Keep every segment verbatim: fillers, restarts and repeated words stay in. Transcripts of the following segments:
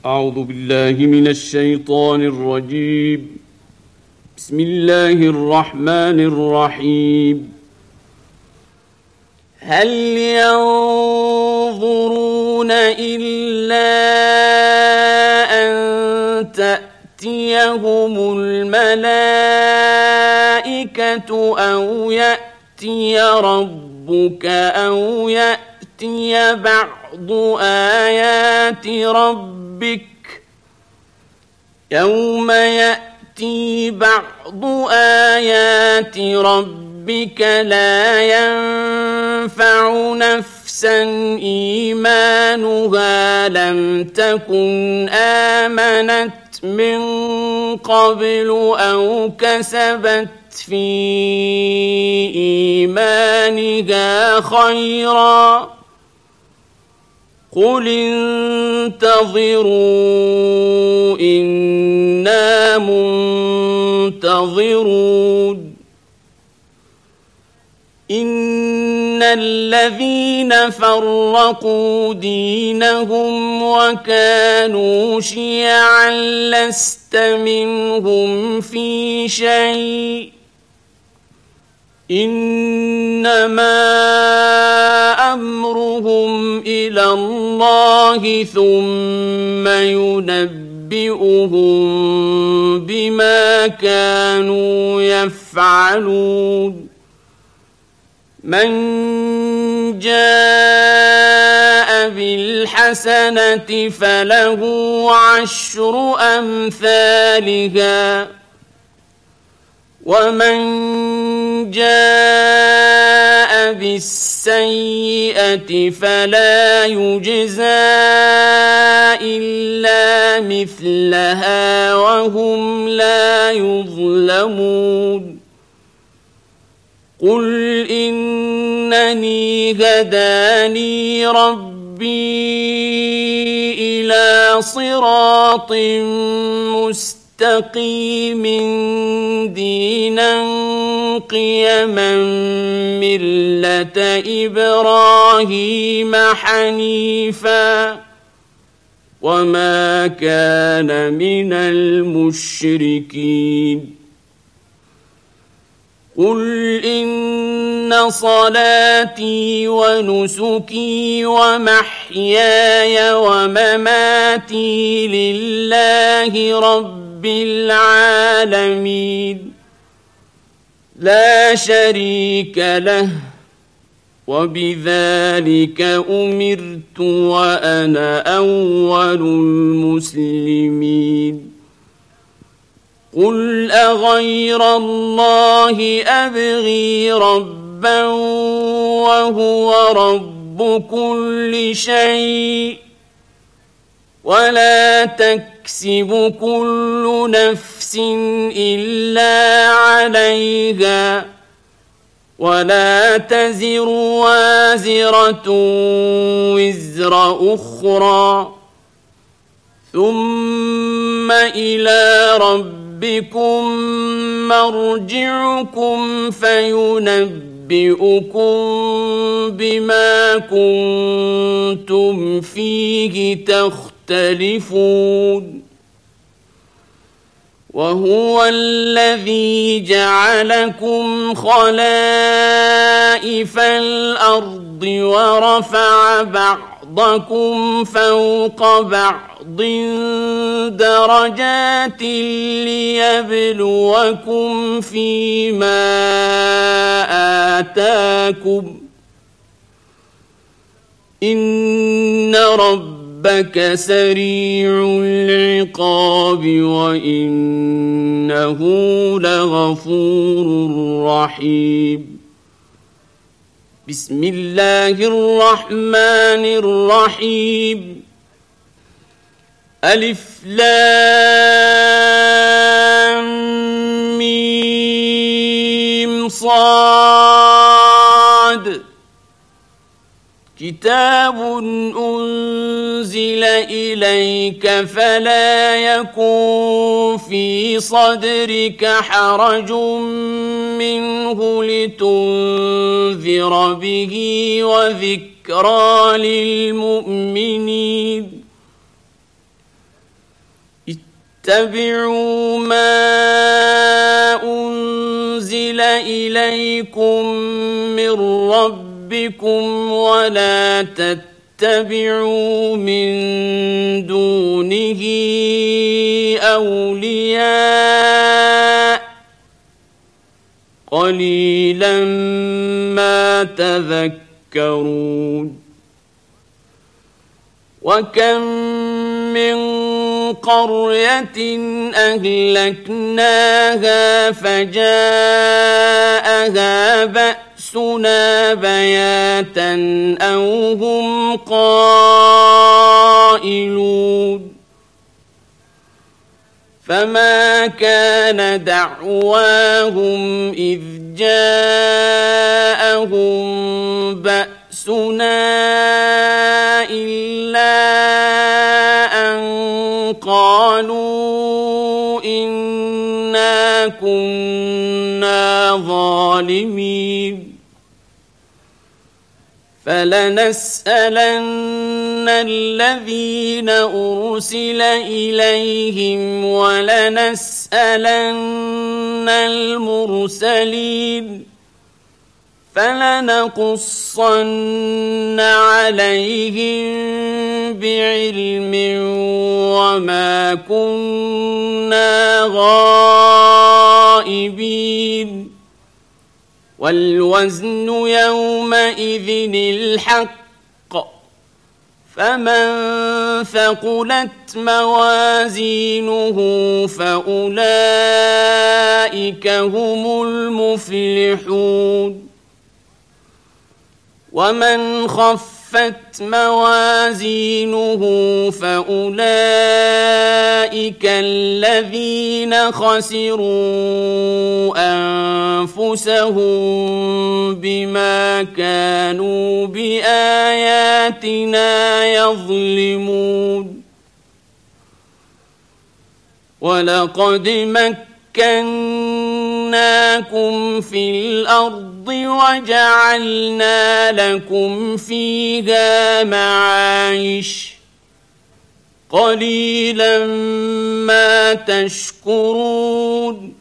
أعوذ بالله من الشيطان الرجيم. بسم الله الرحمن الرحيم. هل ينظرون إلا أن تأتيهم الملائكة أو يأتي ربك أو يأتي بعض آيات ربك يوم يأتي بعض آيات ربك لا ينفع نفسا إيمانها لم تكن آمنت من قبل أو كسبت في إيمانها خيرا قل انتظروا إنا منتظرون. إن الذين فرقوا دينهم وكانوا شيعا لست منهم في شيء إنما أمرهم إلى الله ثم ينبئهم بما كانوا يفعلون. من جاء بالحسنة فله عشر أمثالها ومن جاء بالسيئة فلا يجزى إلا مثلها وهم لا يظلمون. قل إنني هداني ربي إلى صراط مستقيم دينا قيما ملة إبراهيم حنيفا وما كان من المشركين. قل إن صلاتي ونسكي ومحياي ومماتي لله رب العالمين لا شريك له وبذلك أمرت وأنا أول المسلمين. قل أغير الله أبغي ربا وهو رب كل شيء ولا تكسب كل نفس إلا عليها ولا تزر وازرة وزر أخرى ثم إلى ربكم بكم مرجعكم فينبئكم بما كنتم فيه تختلفون. وهو الذي جعلكم خلائف الأرض ورفع بعضكم فوق بعض درجات ليبلوكم فيما آتاكم إن ربك سريع العقاب وإنه لغفور رحيم. بسم الله الرحمن الرحيم. ألف لام ميم صاد كتاب أنزل إليك فلا يكن في صدرك حرج منه لتنذر به وذكرى للمؤمنين اتبعوا ما أنزل إليكم من ربكم ولا تتبعوا من دونه أولياء قليلا ما تذكرون وكم من قرية أهلكناها فجاءها بأسنا بياتا أو هم قائلون فما كان دعواهم إذ جاءهم بأسنا إلا أن قالوا إنا كنا ظالمين فلنسألن الذين أرسل إليهم ولنسألن المرسلين فلنقصن عليهم بعلم وما كنا غائبين والوزن يومئذ الحق فمن ثقلت موازينه فأولئك هم المفلحون ومن خفت موازينه فأولئك الذين خسروا أنفسهم بما كانوا بآياتنا يظلمون ولقد مكناكم في الأرض وجعلنا لكم فيها معايش قليلا ما تشكرون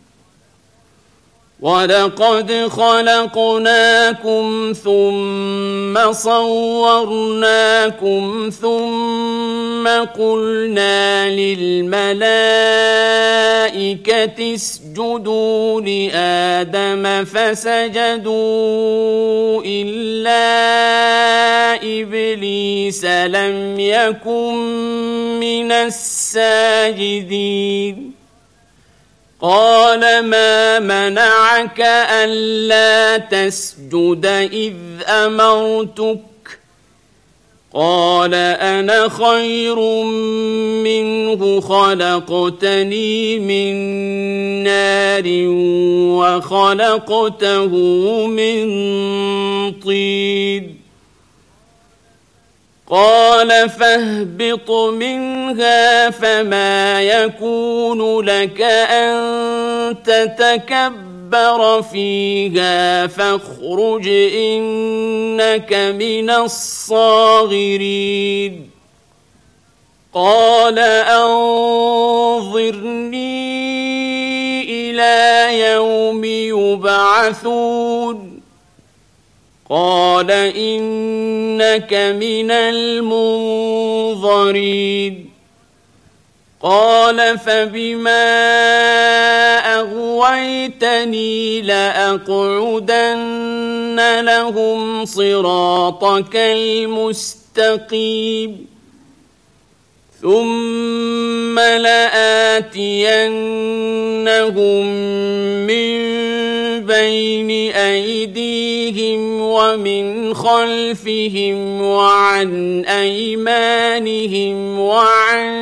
ولقد خلقناكم ثم صورناكم ثم قلنا للملائكة اسجدوا لآدم فسجدوا إلا إبليس لم يكن من الساجدين قال ما منعك ألا تسجد إذ أمرتك قال أنا خير منه خلقتني من نار وخلقته من طين قال فاهبط منها فما يكون لك أن تتكبر فيها فاخرج إنك من الصاغرين قال أنظرني إلى يوم يبعثون قال إنك من المنظرين قال فبما أغويتني لأقعدن لهم صراطك المستقيم ثم لآتينهم من بين أيديهم ومن خلفهم وعن أيمانهم وعن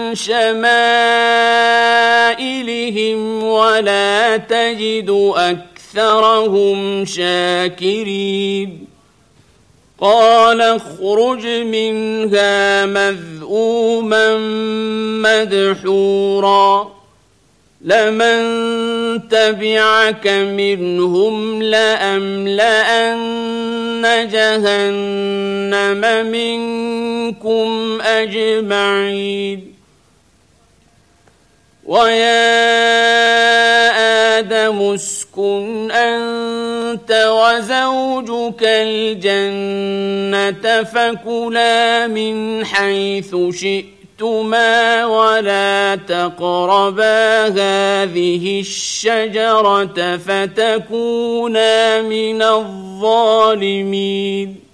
شمائلهم ولا تجد أكثرهم شاكرين قال اخرج منها مذءوما مدحورا لمن تبعك منهم لأملأن جهنم منكم أجمعين ويا آدم اسكن أنت وزوجك الجنة فكلا من حيث شئتما ولا تقربا هذه الشجرة فتكونا من الظالمين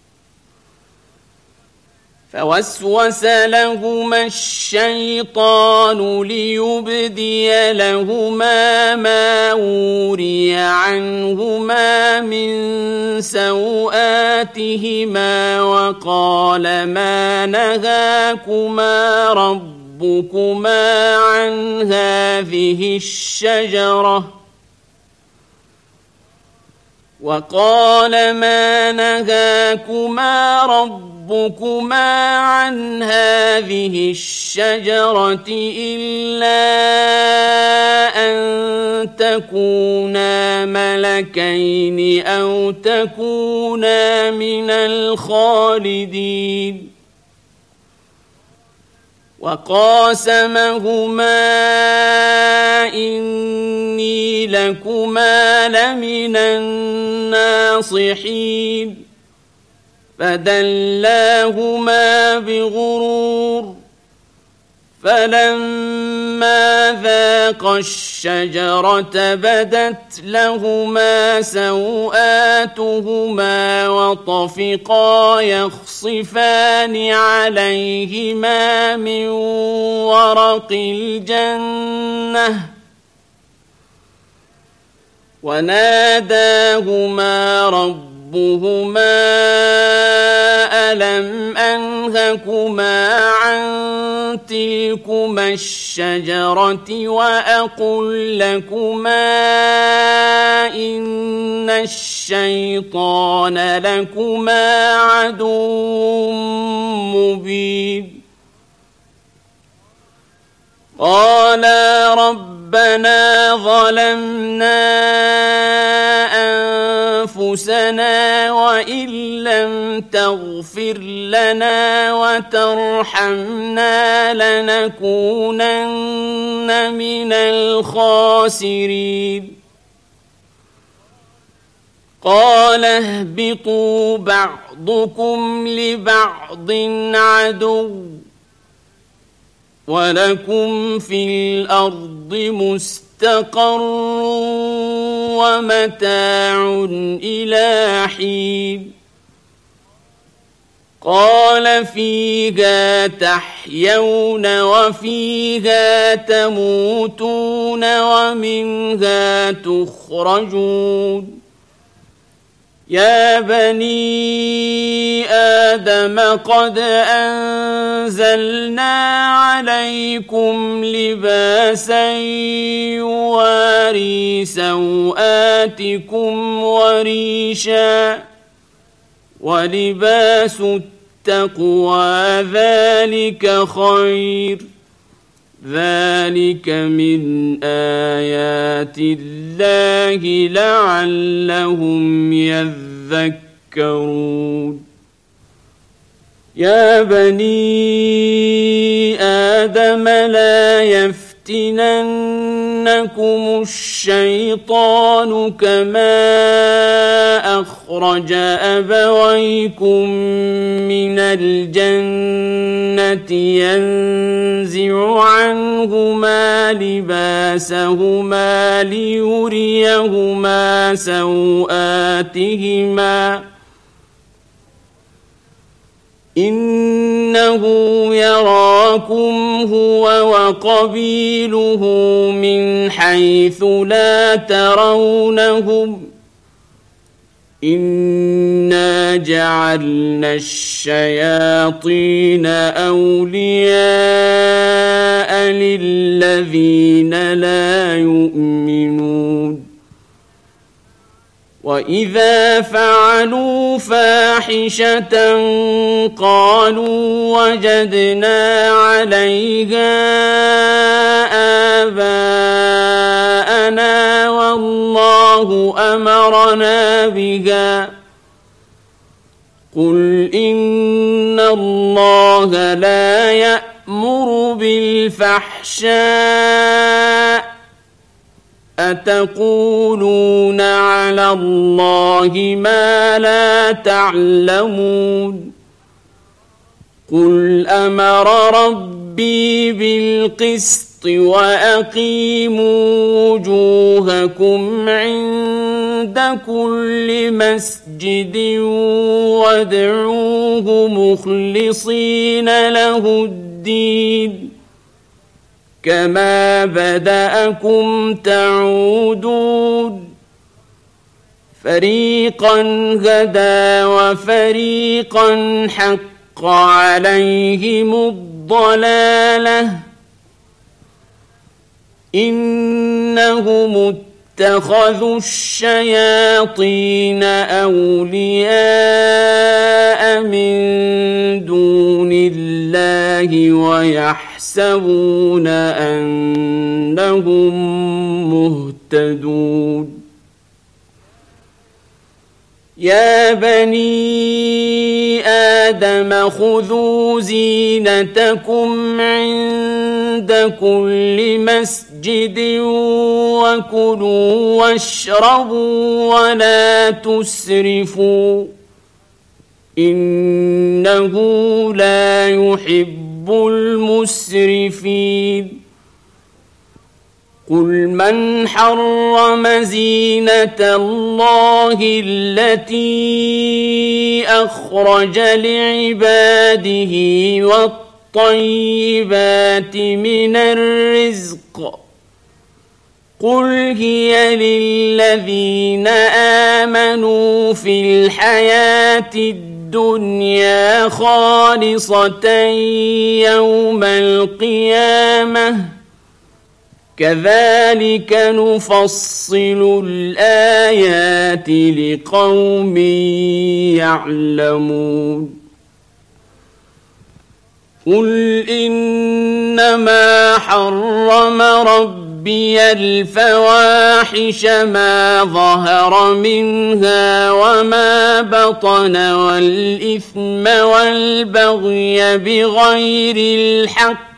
فوسوس لهما الشيطان ليبدي لهما ما وري عنهما من سوآتهما وقال ما نهاكما ربكما عن هذه الشجرة وقال ما نهاكما ربكما عن هذه الشجرة إلا أن تكونا ملكين أو تكونا من الخالدين وقاسمهما إني لكما لمن الناصحين فدلاهما بغرور فلما ذاقا الشجرة بدت لهما سوآتهما وطفقا يخصفان عليهما من ورق الجنة وناداهما ربهما ألم أنهكما عن تلكما الشجرة وأقل لكما إن الشيطان لكما عدو مبين قالا ربنا ظلمنا أنفسنا وإن لم تغفر لنا وترحمنا لنكونن من الخاسرين قال اهبطوا بعضكم لبعض عدو ولكم في الأرض مستقر ومتاع إلى حين قال فيها تحيون وفيها تموتون ومنها تخرجون يا بني آدم قد أنزلنا عليكم لباسا يواري سوآتكم وريشا ولباس التقوى ذلك خير ذلك من آيات الله لعلهم يذكرون يا بني آدم لا يفتننكم الشيطان كما أخرج أبويكم من الجنة ينزع عنهما لباسهما ليريهما سوآتهما إنه يراكم هو وقبيله من حيث لا ترونهم إنا جعلنا الشياطين أولياء للذين لا يؤمنون وإذا فعلوا فاحشة قالوا وجدنا عليها آباءنا والله أمرنا بها قل إن الله لا يأمر يأمر بالفحشاء أتقولون على الله ما لا تعلمون قل أمر ربي بالقسط وأقيموا وجوهكم عند كل مسجد وادعوه مخلصين له الدين كما بدأكم تعودون فريقا هدى وفريقا حق عليهم الضلالة إنهم اتخذوا الشياطين أولياء من دون الله ويحسبون أنهم مهتدون يا بني آدم خذوا زينتكم عند كل مسجد وكلوا واشربوا ولا تسرفوا إنه لا يحب المسرفين قل من حرم زينة الله التي أخرج لعباده والطيبات من الرزق قل هي للذين آمنوا في الحياة الدنيا خالصة يوم القيامة كذلك نفصل الآيات لقوم يعلمون قل إنما حرم ربي الفواحش ما ظهر منها وما بطن والإثم والبغي بغير الحق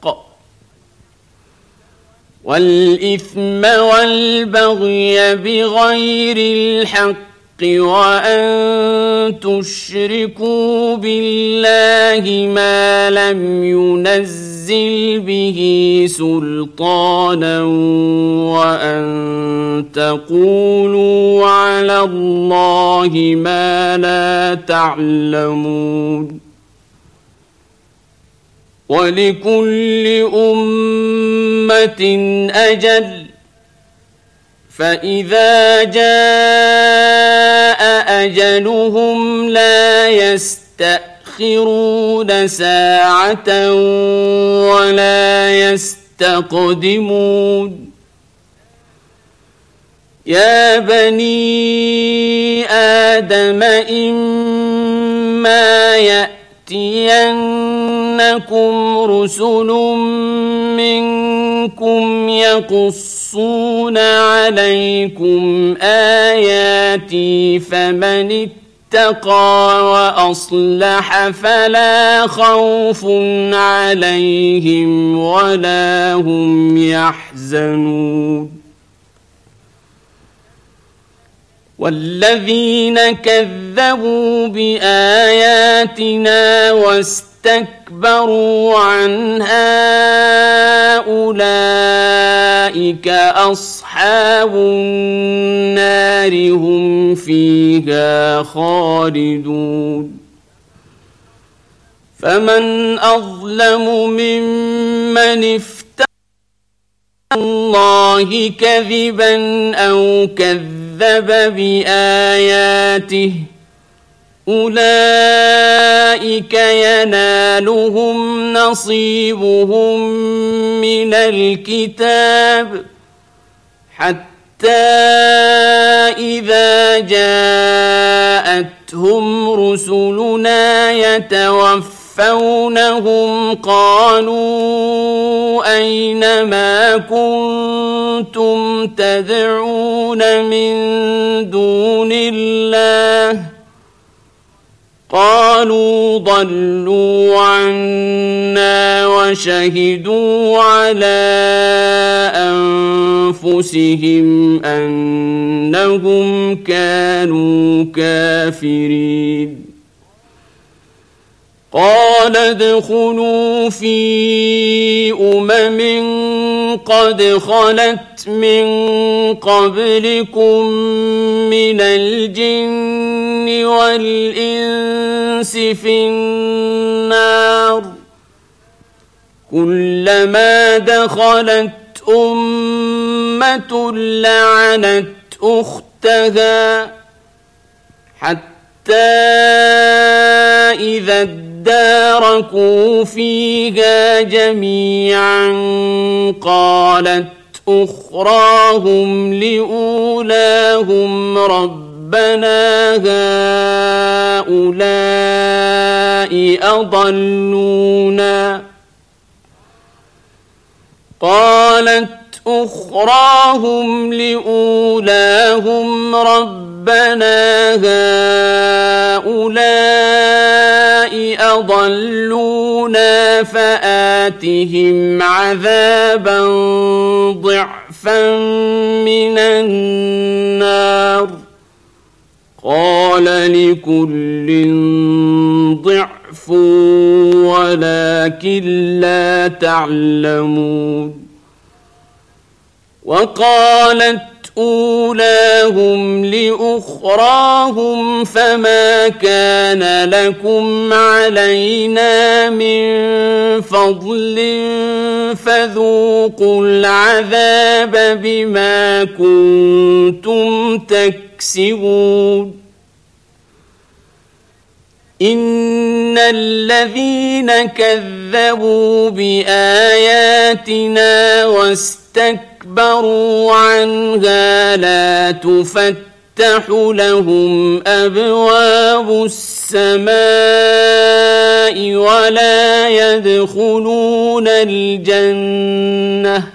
والإثم والبغي بغير الحق وأن تشركوا بالله ما لم ينزل به سلطانا وأن تقولوا على الله ما لا تعلمون ولكل أمة أجل فإذا جاء أجلهم لا يستأخرون ساعة ولا يستقدمون يا بني آدم إما يأتينكم رسل منكم يقصون عليكم آياتي فمن اتقى وأصلح فلا خوف عليهم ولا هم يحزنون والذين كذبوا بآياتنا واستكبروا عنها أولئك أصحاب النار هم فيها خالدون فمن أظلم ممن افترى على الله كذبا أو كذب كذب بآياته أولئك ينالهم نصيبهم من الكتاب حتى إذا جاءتهم رسلنا يتوفونهم قالوا أين ما كنتم تدعون من دون الله قالوا ضلوا عنا وشهدوا على أنفسهم أنهم كانوا كافرين قال ادخلوا في أمم قد خلت من قبلكم من الجن والإنس في النار كلما دخلت أمة لعنت أختها حتى إذا اداركوا فيها جميعا قالت أخراهم لأولاهم ربنا هؤلاء أضلونا قالت أخراهم لأولاهم ربنا هؤلاء أضلونا فآتهم عذابا ضعفا من النار قال لكل ضعف ولكن لا تعلمون وقالت أولاهم لأخراهم فما كان لكم علينا من فضل فذوقوا العذاب بما كنتم تكسبون إن الذين كذبوا بآياتنا واستكبروا عنها لا تفتح لهم أبواب السماء ولا يدخلون الجنة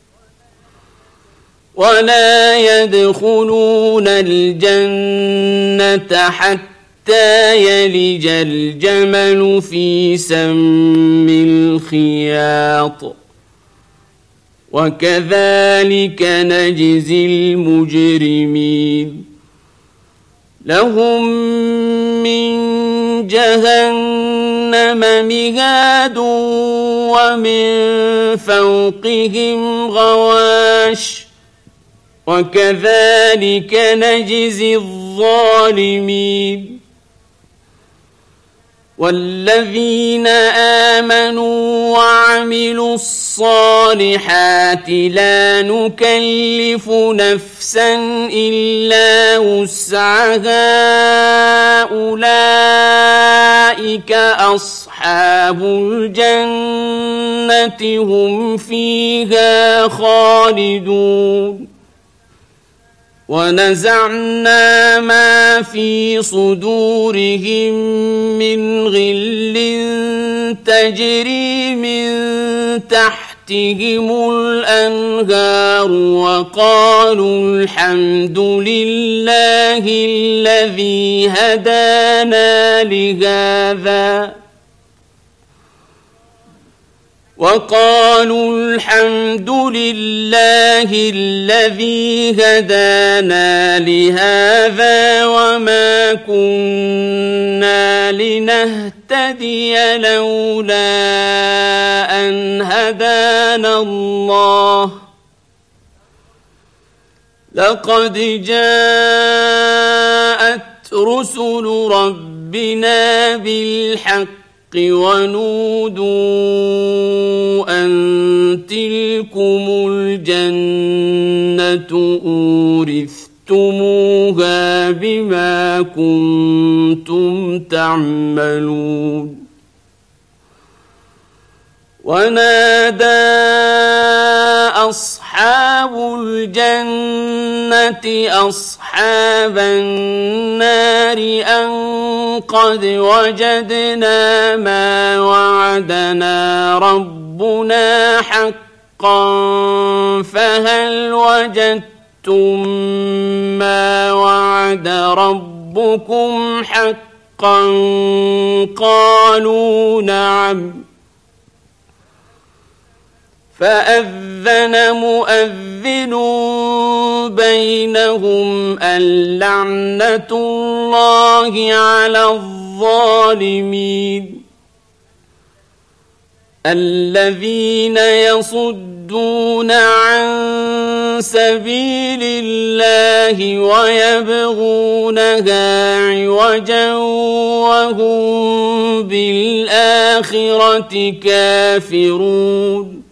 ولا يدخلون الجنة حتى حتى يلج الجمل في سم الخياط وكذلك نجزي المجرمين لهم من جهنم مهاد ومن فوقهم غواش وكذلك نجزي الظالمين والذين آمنوا وعملوا الصالحات لا نكلف نفسا إلا وسعها أولئك أصحاب الجنة هم فيها خالدون ونزعنا ما في صدورهم من غل تجري من تحتهم الأنهار وقالوا الحمد لله الذي هدانا لهذا وقالوا الحمد لله الذي هدانا لهذا وما كنا لنهتدي لولا أن هدانا الله لقد جاءت رسل ربنا بالحق ونودوا أن تلكم الجنة أورثتموها بما كنتم تعملون ونادى أصحاب الجنة أصحاب النار أن قد وجدنا ما وعدنا ربنا حقا فهل وجدتم ما وعد ربكم حقا قالوا نعم. فأذن مؤذن بينهم اللعنة الله على الظالمين. الذين يصدون عن سبيل الله ويبغونها عوجا وهم بالآخرة كافرون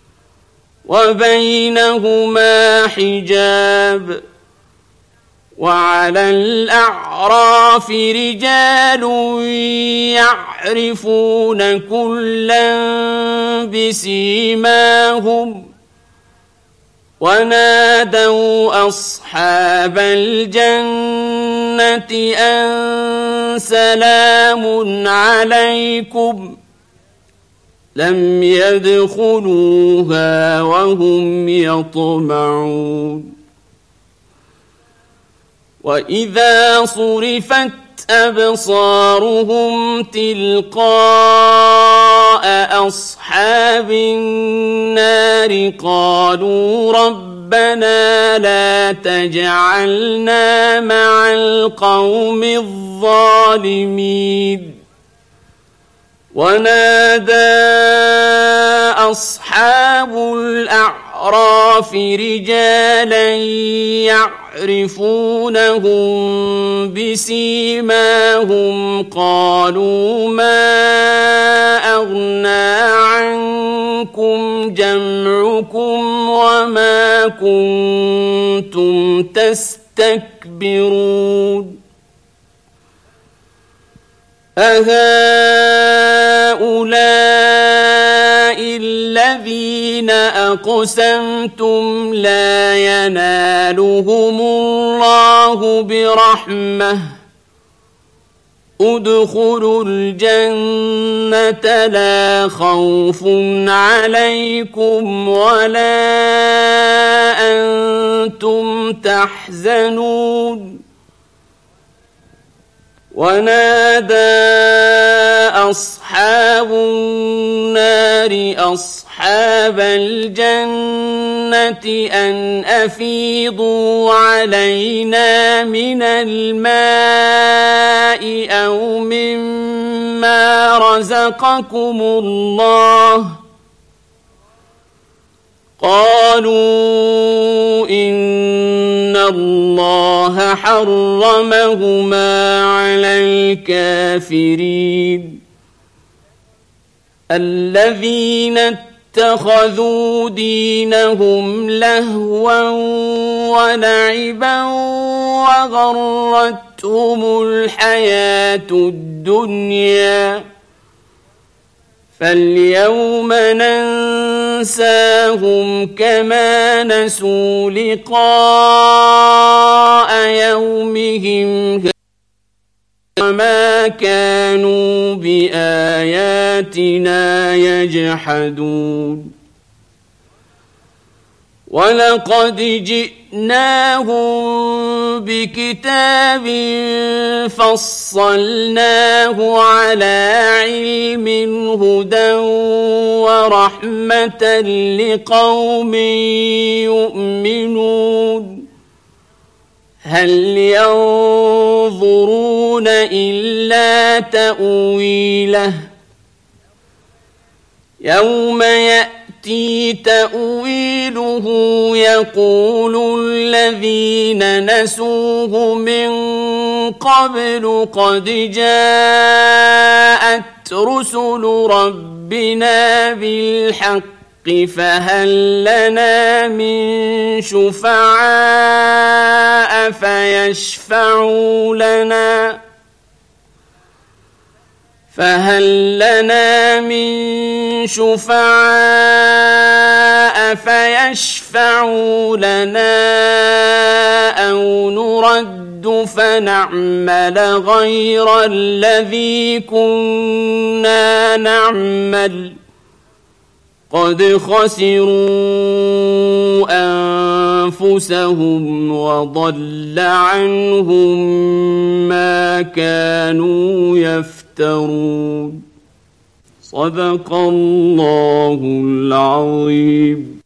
وبينهما حجاب. وعلى الأعراف رجال يعرفون كلا بسيماهم ونادوا أصحاب الجنة أن سلام عليكم لم يدخلوها وهم يطمعون. وإذا صرفت أبصارهم تلقاء أصحاب النار قالوا ربنا لا تجعلنا مع القوم الظالمين. ونادى أصحاب الأعراف رجالا يعرفونهم بسيماهم قالوا ما أغنى عنكم جمعكم وما كنتم تستكبرون. أهؤلاء الذين أقسمتم لا ينالهم الله برحمة ادخلوا الجنة لا خوف عليكم ولا أنتم تحزنون. ونادى أصحاب النار أصحاب الجنة أن أفيضوا علينا من الماء أو مما رزقكم الله. قالوا إن الله حرمهما على الكافرين. الذين اتخذوا دينهم لهوا ولعبا وغرتهم الحياة الدنيا فاليوم ننساهم كما نسوا لقاء يومهم وما كانوا بآياتنا يجحدون. ولقد جئناهم بكتاب فصلناه على علم هدى ورحمة لقوم يؤمنون. هل ينظرون إلا تأويله يوم يأتي تأويله يقول الذين نسوه من قبل قد جاءت رسل ربنا بالحق فهل لنا من شفعاء فيشفعوا لنا فهل لنا من شفعاء فيشفعوا لنا أو نرد فنعمل غير الذي كنا نعمل قد خسروا أنفسهم وضل عنهم ما كانوا يفترون. صدق الله العظيم.